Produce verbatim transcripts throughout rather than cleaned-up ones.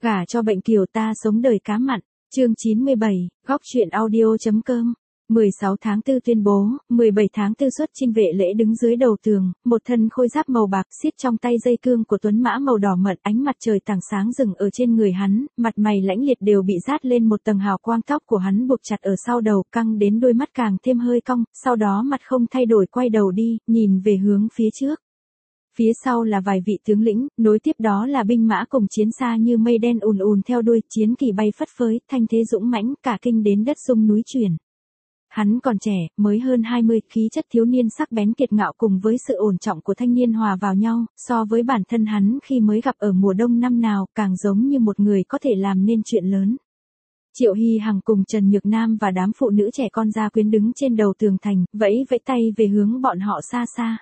Gả cho bệnh kiều ta sống đời cá mặn, chương chín mươi bảy, góc truyện audio.com. mười sáu tháng tư tuyên bố, mười bảy tháng tư xuất chinh vệ lễ đứng dưới đầu tường, một thân khôi giáp màu bạc xiết trong tay dây cương của tuấn mã màu đỏ mận, ánh mặt trời tảng sáng rừng ở trên người hắn, mặt mày lãnh liệt đều bị dát lên một tầng hào quang, tóc của hắn buộc chặt ở sau đầu, căng đến đôi mắt càng thêm hơi cong, sau đó mặt không thay đổi quay đầu đi, nhìn về hướng phía trước. Phía sau là vài vị tướng lĩnh, nối tiếp đó là binh mã cùng chiến xa như mây đen ùn ùn theo đuôi, chiến kỳ bay phất phới, thanh thế dũng mãnh, cả kinh đến đất rung núi chuyển. Hắn còn trẻ, mới hơn hai mươi, khí chất thiếu niên sắc bén kiệt ngạo cùng với sự ổn trọng của thanh niên hòa vào nhau, so với bản thân hắn khi mới gặp ở mùa đông năm nào, càng giống như một người có thể làm nên chuyện lớn. Triệu Hy Hằng cùng Trần Nhược Nam và đám phụ nữ trẻ con gia quyến đứng trên đầu tường thành, vẫy vẫy tay về hướng bọn họ xa xa.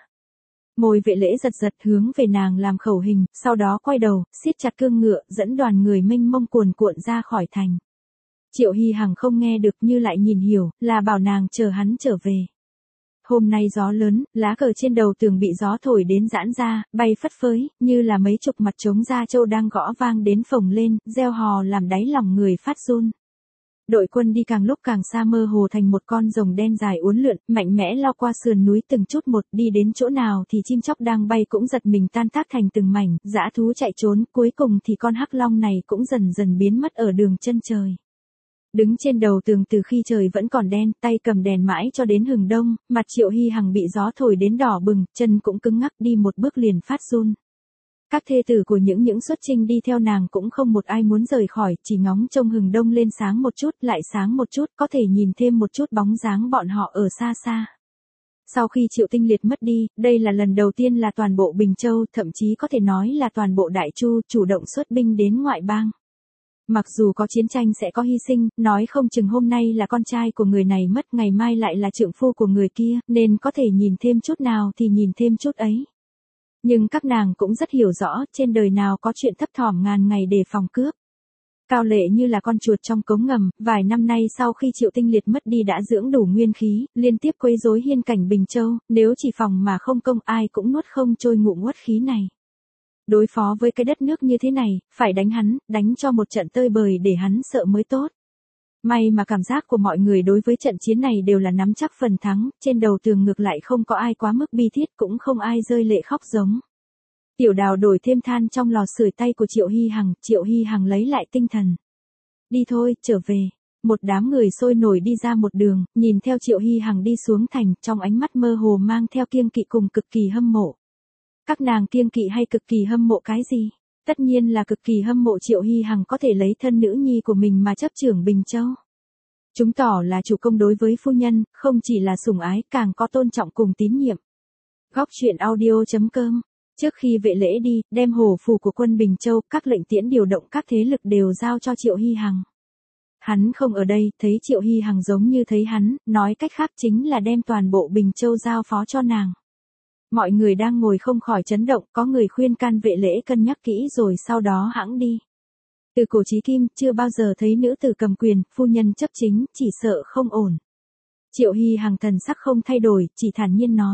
Môi vệ lễ giật giật hướng về nàng làm khẩu hình, sau đó quay đầu, siết chặt cương ngựa, dẫn đoàn người mênh mông cuồn cuộn ra khỏi thành. Triệu Hy Hằng không nghe được như lại nhìn hiểu, là bảo nàng chờ hắn trở về. Hôm nay gió lớn, lá cờ trên đầu tường bị gió thổi đến giãn ra, bay phất phới, như là mấy chục mặt trống da trâu đang gõ vang đến phồng lên, reo hò làm đáy lòng người phát run. Đội quân đi càng lúc càng xa, mơ hồ thành một con rồng đen dài uốn lượn, mạnh mẽ lao qua sườn núi từng chút một, đi đến chỗ nào thì chim chóc đang bay cũng giật mình tan tác thành từng mảnh, dã thú chạy trốn, cuối cùng thì con hắc long này cũng dần dần biến mất ở đường chân trời. Đứng trên đầu tường từ khi trời vẫn còn đen, tay cầm đèn mãi cho đến hừng đông, mặt Triệu Hy Hằng bị gió thổi đến đỏ bừng, chân cũng cứng ngắc, đi một bước liền phát run. Các thê tử của những những xuất chinh đi theo nàng cũng không một ai muốn rời khỏi, chỉ ngóng trông hừng đông lên sáng một chút, lại sáng một chút, có thể nhìn thêm một chút bóng dáng bọn họ ở xa xa. Sau khi Triệu Tinh Liệt mất đi, đây là lần đầu tiên là toàn bộ Bình Châu, thậm chí có thể nói là toàn bộ Đại Chu, chủ động xuất binh đến ngoại bang. Mặc dù có chiến tranh sẽ có hy sinh, nói không chừng hôm nay là con trai của người này mất, ngày mai lại là trượng phu của người kia, nên có thể nhìn thêm chút nào thì nhìn thêm chút ấy. Nhưng các nàng cũng rất hiểu rõ, trên đời nào có chuyện thấp thỏm ngàn ngày để phòng cướp. Cao Lệ như là con chuột trong cống ngầm, vài năm nay sau khi Triệu Tinh Liệt mất đi đã dưỡng đủ nguyên khí, liên tiếp quấy rối hiên cảnh Bình Châu, nếu chỉ phòng mà không công ai cũng nuốt không trôi ngụm uất khí này. Đối phó với cái đất nước như thế này, phải đánh hắn, đánh cho một trận tơi bời để hắn sợ mới tốt. May mà cảm giác của mọi người đối với trận chiến này đều là nắm chắc phần thắng, trên đầu tường ngược lại không có ai quá mức bi thiết, cũng không ai rơi lệ khóc giống. Tiểu Đào đổi thêm than trong lò sưởi tay của Triệu Hy Hằng, Triệu Hy Hằng lấy lại tinh thần. Đi thôi, trở về. Một đám người sôi nổi đi ra một đường, nhìn theo Triệu Hy Hằng đi xuống thành, trong ánh mắt mơ hồ mang theo kiêng kỵ cùng cực kỳ hâm mộ. Các nàng kiêng kỵ hay cực kỳ hâm mộ cái gì? Tất nhiên là cực kỳ hâm mộ Triệu Hy Hằng có thể lấy thân nữ nhi của mình mà chấp trưởng Bình Châu. Chứng tỏ là chủ công đối với phu nhân, không chỉ là sủng ái, càng có tôn trọng cùng tín nhiệm. Góc truyện audio.com. Trước khi vệ lễ đi, đem hổ phù của quân Bình Châu, các lệnh tiễn điều động các thế lực đều giao cho Triệu Hy Hằng. Hắn không ở đây, thấy Triệu Hy Hằng giống như thấy hắn, nói cách khác chính là đem toàn bộ Bình Châu giao phó cho nàng. Mọi người đang ngồi không khỏi chấn động, có người khuyên can vệ lễ cân nhắc kỹ rồi sau đó hãng đi. Từ cổ chí kim, chưa bao giờ thấy nữ tử cầm quyền, phu nhân chấp chính, chỉ sợ không ổn. Triệu Hy Hằng thần sắc không thay đổi, chỉ thản nhiên nói.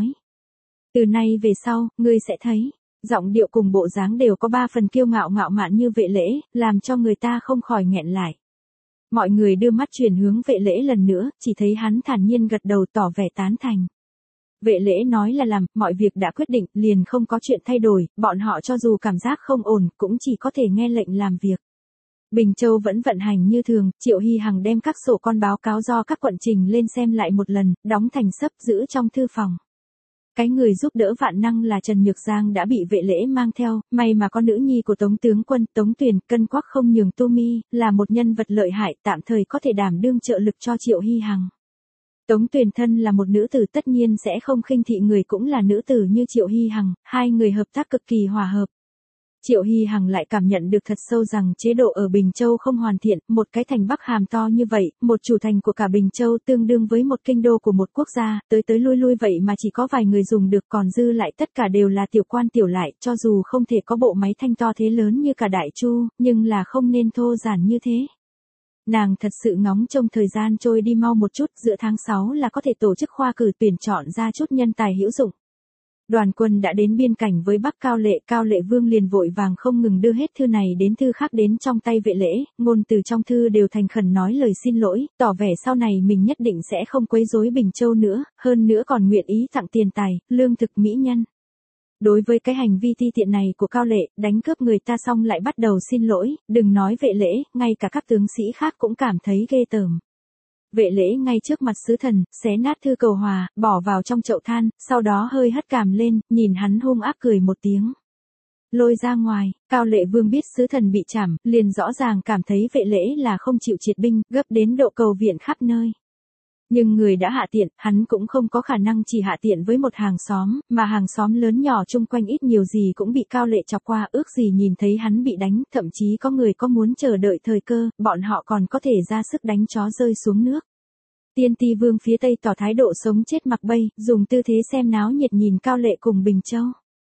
Từ nay về sau, ngươi sẽ thấy, giọng điệu cùng bộ dáng đều có ba phần kiêu ngạo ngạo mạn như vệ lễ, làm cho người ta không khỏi nghẹn lại. Mọi người đưa mắt chuyển hướng vệ lễ lần nữa, chỉ thấy hắn thản nhiên gật đầu tỏ vẻ tán thành. Vệ lễ nói là làm, mọi việc đã quyết định, liền không có chuyện thay đổi, bọn họ cho dù cảm giác không ổn, cũng chỉ có thể nghe lệnh làm việc. Bình Châu vẫn vận hành như thường, Triệu Hy Hằng đem các sổ con báo cáo do các quận trình lên xem lại một lần, đóng thành sấp giữ trong thư phòng. Cái người giúp đỡ vạn năng là Trần Nhược Giang đã bị vệ lễ mang theo, may mà con nữ nhi của Tống tướng quân, Tống Tuyền, cân quắc không nhường tu mi, là một nhân vật lợi hại, tạm thời có thể đảm đương trợ lực cho Triệu Hy Hằng. Tống Tuyền thân là một nữ tử tất nhiên sẽ không khinh thị người cũng là nữ tử như Triệu Hy Hằng, hai người hợp tác cực kỳ hòa hợp. Triệu Hy Hằng lại cảm nhận được thật sâu rằng chế độ ở Bình Châu không hoàn thiện, một cái thành Bắc Hàm to như vậy, một chủ thành của cả Bình Châu tương đương với một kinh đô của một quốc gia, tới tới lui lui vậy mà chỉ có vài người dùng được, còn dư lại tất cả đều là tiểu quan tiểu lại, cho dù không thể có bộ máy thanh to thế lớn như cả Đại Chu, nhưng là không nên thô giản như thế. Nàng thật sự ngóng trông thời gian trôi đi mau một chút, giữa tháng sáu là có thể tổ chức khoa cử tuyển chọn ra chút nhân tài hữu dụng. Đoàn quân đã đến biên cảnh với Bắc Cao Lệ, Cao Lệ Vương liền vội vàng không ngừng đưa hết thư này đến thư khác đến trong tay Vệ Lễ, ngôn từ trong thư đều thành khẩn nói lời xin lỗi, tỏ vẻ sau này mình nhất định sẽ không quấy rối Bình Châu nữa, hơn nữa còn nguyện ý tặng tiền tài, lương thực mỹ nhân. Đối với cái hành vi ti tiện này của Cao Lệ, đánh cướp người ta xong lại bắt đầu xin lỗi, đừng nói Vệ Lễ, ngay cả các tướng sĩ khác cũng cảm thấy ghê tởm. Vệ Lễ ngay trước mặt sứ thần, xé nát thư cầu hòa, bỏ vào trong chậu than, sau đó hơi hất cằm lên, nhìn hắn hung ác cười một tiếng. Lôi ra ngoài, Cao Lệ Vương biết sứ thần bị trảm, liền rõ ràng cảm thấy Vệ Lễ là không chịu triệt binh, gấp đến độ cầu viện khắp nơi. Nhưng người đã hạ tiện, hắn cũng không có khả năng chỉ hạ tiện với một hàng xóm, mà hàng xóm lớn nhỏ chung quanh ít nhiều gì cũng bị Cao Lệ chọc qua, ước gì nhìn thấy hắn bị đánh, thậm chí có người có muốn chờ đợi thời cơ, bọn họ còn có thể ra sức đánh chó rơi xuống nước. Tiên Ti Vương phía Tây tỏ thái độ sống chết mặc bay, dùng tư thế xem náo nhiệt nhìn Cao Lệ cùng Bình Châu.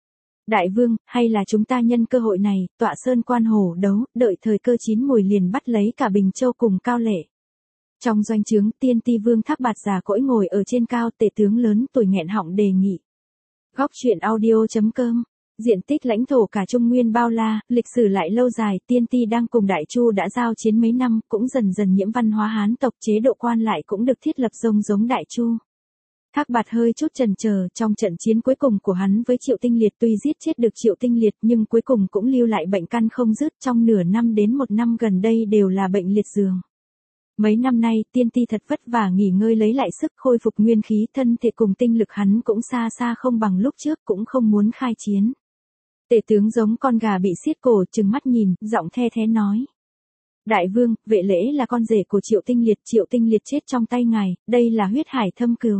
Đại vương, hay là chúng ta nhân cơ hội này, tọa sơn quan hổ đấu, đợi thời cơ chín mùi liền bắt lấy cả Bình Châu cùng Cao Lệ. Trong doanh trướng, Tiên Ti Vương Thác Bạt già cỗi ngồi ở trên cao, tể tướng lớn tuổi nghẹn họng đề nghị. Góc truyện audio chấm com. Diện tích lãnh thổ cả Trung Nguyên bao la, lịch sử lại lâu dài, Tiên Ti đang cùng Đại Chu đã giao chiến mấy năm, cũng dần dần nhiễm văn hóa Hán tộc, chế độ quan lại cũng được thiết lập giống giống Đại Chu. Thác Bạt hơi chút chần chờ, trong trận chiến cuối cùng của hắn với Triệu Tinh Liệt tuy giết chết được Triệu Tinh Liệt nhưng cuối cùng cũng lưu lại bệnh căn không dứt, trong nửa năm đến một năm gần đây đều là bệnh liệt giường. Mấy năm nay, Tiên Ti thật vất vả nghỉ ngơi lấy lại sức khôi phục nguyên khí, thân thể cùng tinh lực hắn cũng xa xa không bằng lúc trước, cũng không muốn khai chiến. Tể tướng giống con gà bị xiết cổ, trừng mắt nhìn, giọng the thé nói. Đại vương, Vệ Lễ là con rể của Triệu Tinh Liệt, Triệu Tinh Liệt chết trong tay ngài, đây là huyết hải thâm cừu.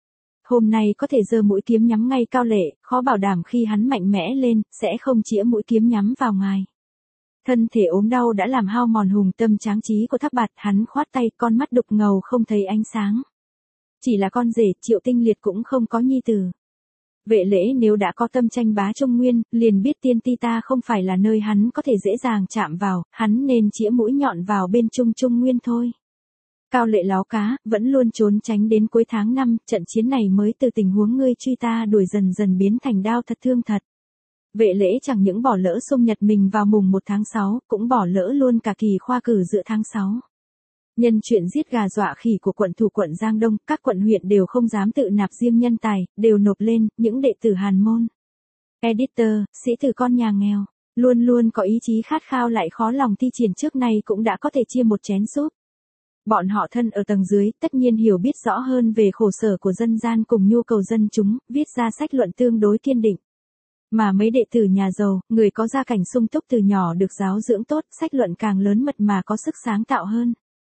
Hôm nay có thể giơ mũi kiếm nhắm ngay Cao Lệ, khó bảo đảm khi hắn mạnh mẽ lên, sẽ không chĩa mũi kiếm nhắm vào ngài. Thân thể ốm đau đã làm hao mòn hùng tâm tráng trí của Thác Bạt, hắn khoát tay, con mắt đục ngầu không thấy ánh sáng. Chỉ là con rể, Triệu Tinh Liệt cũng không có nhi tử. Vệ Lễ nếu đã có tâm tranh bá Trung Nguyên, liền biết Tiên Ti ta không phải là nơi hắn có thể dễ dàng chạm vào, hắn nên chĩa mũi nhọn vào bên Trung Trung Nguyên thôi. Cao Lệ láo cá, vẫn luôn trốn tránh đến cuối tháng năm, trận chiến này mới từ tình huống ngươi truy ta đuổi dần dần biến thành đao thật thương thật. Vệ Lễ chẳng những bỏ lỡ xung nhật mình vào mùng một tháng sáu, cũng bỏ lỡ luôn cả kỳ khoa cử giữa tháng sáu. Nhân chuyện giết gà dọa khỉ của quận thủ quận Giang Đông, các quận huyện đều không dám tự nạp riêng nhân tài, đều nộp lên, những đệ tử hàn môn. Editor, sĩ tử con nhà nghèo, luôn luôn có ý chí khát khao lại khó lòng thi triển trước nay cũng đã có thể chia một chén súp. Bọn họ thân ở tầng dưới, tất nhiên hiểu biết rõ hơn về khổ sở của dân gian cùng nhu cầu dân chúng, viết ra sách luận tương đối kiên định. Mà mấy đệ tử nhà giàu, người có gia cảnh sung túc từ nhỏ được giáo dưỡng tốt, sách luận càng lớn mật mà có sức sáng tạo hơn.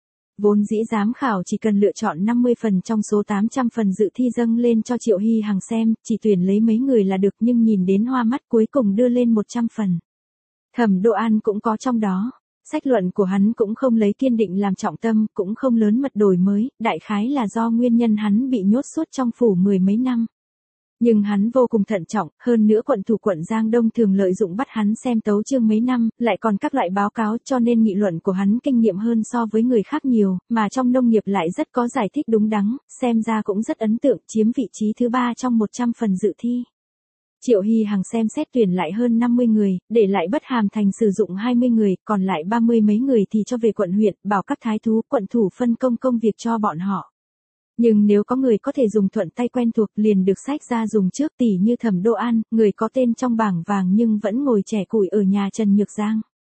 Vốn dĩ giám khảo chỉ cần lựa chọn năm mươi phần trong số tám trăm phần dự thi dâng lên cho Triệu Hy Hằng xem, chỉ tuyển lấy mấy người là được, nhưng nhìn đến hoa mắt cuối cùng đưa lên một trăm phần. Thẩm Độ An cũng có trong đó. Sách luận của hắn cũng không lấy kiên định làm trọng tâm, cũng không lớn mật đổi mới, đại khái là do nguyên nhân hắn bị nhốt suốt trong phủ mười mấy năm. Nhưng hắn vô cùng thận trọng, hơn nữa quận thủ quận Giang Đông thường lợi dụng bắt hắn xem tấu chương mấy năm, lại còn các loại báo cáo, cho nên nghị luận của hắn kinh nghiệm hơn so với người khác nhiều, mà trong nông nghiệp lại rất có giải thích đúng đắn, xem ra cũng rất ấn tượng, chiếm vị trí thứ ba trong một trăm phần dự thi. Triệu Hy Hằng xem xét tuyển lại hơn năm mươi người, để lại Bất Hàm Thành sử dụng hai mươi người, còn lại ba mươi mấy người thì cho về quận huyện, bảo các thái thú, quận thủ phân công công việc cho bọn họ. Nhưng nếu có người có thể dùng thuận tay quen thuộc liền được sách ra dùng trước, tỉ như Thẩm Độ An, người có tên trong bảng vàng nhưng vẫn ngồi chẻ củi ở nhà Trần Nhược Giang.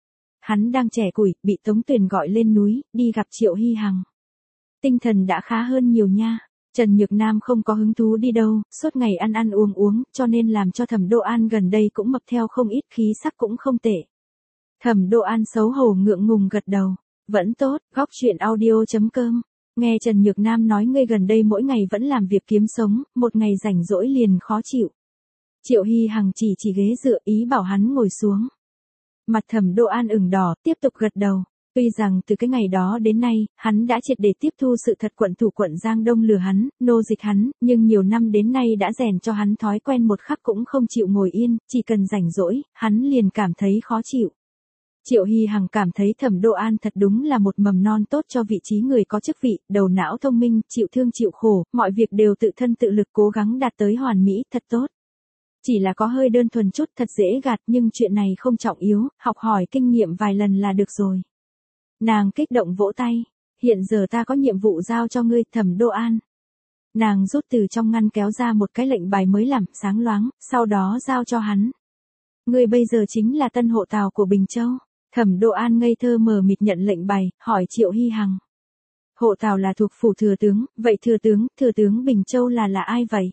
Hắn đang chẻ củi, bị Tống Tuyền gọi lên núi, đi gặp Triệu Hy Hằng. Tinh thần đã khá hơn nhiều nha. Trần Nhược Nam không có hứng thú đi đâu, suốt ngày ăn ăn uống uống, cho nên làm cho Thẩm Độ An gần đây cũng mập theo không ít, khí sắc cũng không tệ. Thẩm Độ An xấu hổ ngượng ngùng gật đầu. Vẫn tốt, góc truyện audio chấm com. Nghe Trần Nhược Nam nói ngươi gần đây mỗi ngày vẫn làm việc kiếm sống, một ngày rảnh rỗi liền khó chịu. Triệu Hy Hằng chỉ chỉ ghế dựa, ý bảo hắn ngồi xuống. Mặt Thẩm Độ An ửng đỏ, tiếp tục gật đầu. Tuy rằng từ cái ngày đó đến nay, hắn đã triệt để tiếp thu sự thật quận thủ quận Giang Đông lừa hắn, nô dịch hắn, nhưng nhiều năm đến nay đã rèn cho hắn thói quen một khắc cũng không chịu ngồi yên, chỉ cần rảnh rỗi, hắn liền cảm thấy khó chịu. Triệu Hy Hằng cảm thấy Thẩm Độ An thật đúng là một mầm non tốt cho vị trí người có chức vị, đầu não thông minh, chịu thương chịu khổ, mọi việc đều tự thân tự lực cố gắng đạt tới hoàn mỹ, thật tốt. Chỉ là có hơi đơn thuần chút, thật dễ gạt, nhưng chuyện này không trọng yếu, học hỏi kinh nghiệm vài lần là được rồi. Nàng kích động vỗ tay. Hiện giờ ta có nhiệm vụ giao cho ngươi, Thẩm Đô An. Nàng rút từ trong ngăn kéo ra một cái lệnh bài mới làm, sáng loáng, sau đó giao cho hắn. Ngươi bây giờ chính là tân hộ tào của Bình Châu. Thẩm Đô An ngây thơ mờ mịt nhận lệnh bài, hỏi Triệu Hy Hằng. Hộ tào là thuộc phủ thừa tướng, vậy thừa tướng, thừa tướng Bình Châu là là ai vậy?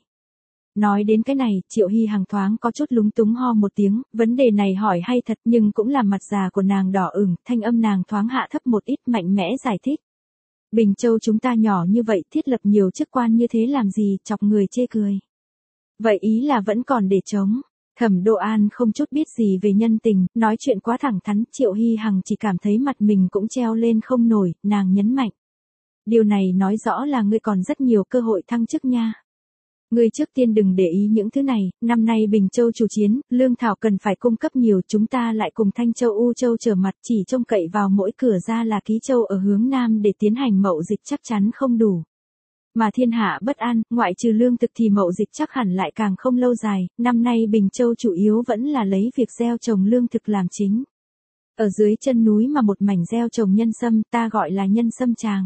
Nói đến cái này, Triệu Hy Hằng thoáng có chút lúng túng ho một tiếng, vấn đề này hỏi hay thật nhưng cũng làm mặt già của nàng đỏ ửng, thanh âm nàng thoáng hạ thấp một ít, mạnh mẽ giải thích. Bình Châu chúng ta nhỏ như vậy, thiết lập nhiều chức quan như thế làm gì, chọc người chê cười. Vậy ý là vẫn còn để chống. Thẩm Đô An không chút biết gì về nhân tình, nói chuyện quá thẳng thắn, Triệu Hy Hằng chỉ cảm thấy mặt mình cũng treo lên không nổi, nàng nhấn mạnh. Điều này nói rõ là ngươi còn rất nhiều cơ hội thăng chức nha. Ngươi trước tiên đừng để ý những thứ này, năm nay Bình Châu chủ chiến, lương thảo cần phải cung cấp nhiều, chúng ta lại cùng Thanh Châu U Châu trở mặt, chỉ trông cậy vào mỗi cửa ra là Ký Châu ở hướng Nam để tiến hành mậu dịch chắc chắn không đủ. Mà thiên hạ bất an, ngoại trừ lương thực thì mậu dịch chắc hẳn lại càng không lâu dài, năm nay Bình Châu chủ yếu vẫn là lấy việc gieo trồng lương thực làm chính. Ở dưới chân núi mà một mảnh gieo trồng nhân sâm, ta gọi là nhân sâm tràng.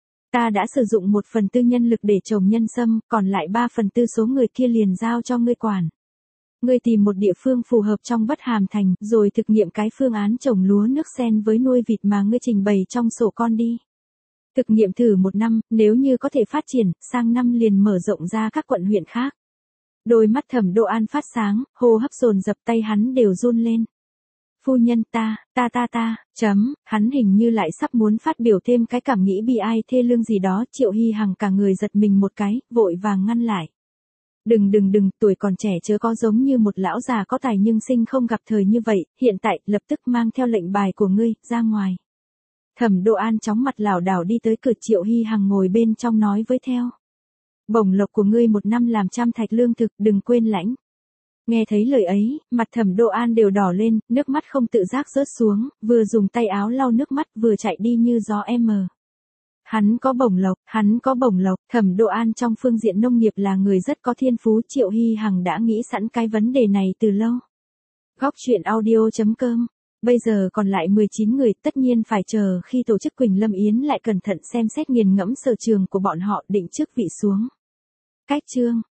Ta đã sử dụng một phần tư nhân lực để trồng nhân sâm, còn lại ba phần tư số người kia liền giao cho ngươi quản. Ngươi tìm một địa phương phù hợp trong Bất Hàm Thành, rồi thực nghiệm cái phương án trồng lúa nước sen với nuôi vịt mà ngươi trình bày trong sổ con đi. Thực nghiệm thử một năm, nếu như có thể phát triển, sang năm liền mở rộng ra các quận huyện khác. Đôi mắt Thẩm Đô An phát sáng, hô hấp dồn dập, tay hắn đều run lên. Phu nhân ta, ta ta ta, chấm, hắn hình như lại sắp muốn phát biểu thêm cái cảm nghĩ bi ai thê lương gì đó, Triệu Hy Hằng cả người giật mình một cái, vội vàng ngăn lại. Đừng đừng đừng, tuổi còn trẻ chớ có giống như một lão già có tài nhưng sinh không gặp thời như vậy, hiện tại, lập tức mang theo lệnh bài của ngươi, ra ngoài. Thẩm Đô An chóng mặt lảo đảo đi tới cửa, Triệu Hy Hằng ngồi bên trong nói với theo. Bổng lộc của ngươi một năm làm trăm thạch lương thực, đừng quên lãnh. Nghe thấy lời ấy, mặt Thẩm Đô An đều đỏ lên, nước mắt không tự giác rớt xuống, vừa dùng tay áo lau nước mắt vừa chạy đi như gió em. Hắn có bổng lộc, hắn có bổng lộc, Thẩm Đô An trong phương diện nông nghiệp là người rất có thiên phú, Triệu Hy Hằng đã nghĩ sẵn cái vấn đề này từ lâu. Góc truyện audio chấm com. Bây giờ còn lại mười chín người, tất nhiên phải chờ khi tổ chức Quỳnh Lâm Yến lại cẩn thận xem xét nghiền ngẫm sở trường của bọn họ, định chức vị xuống. Cách chương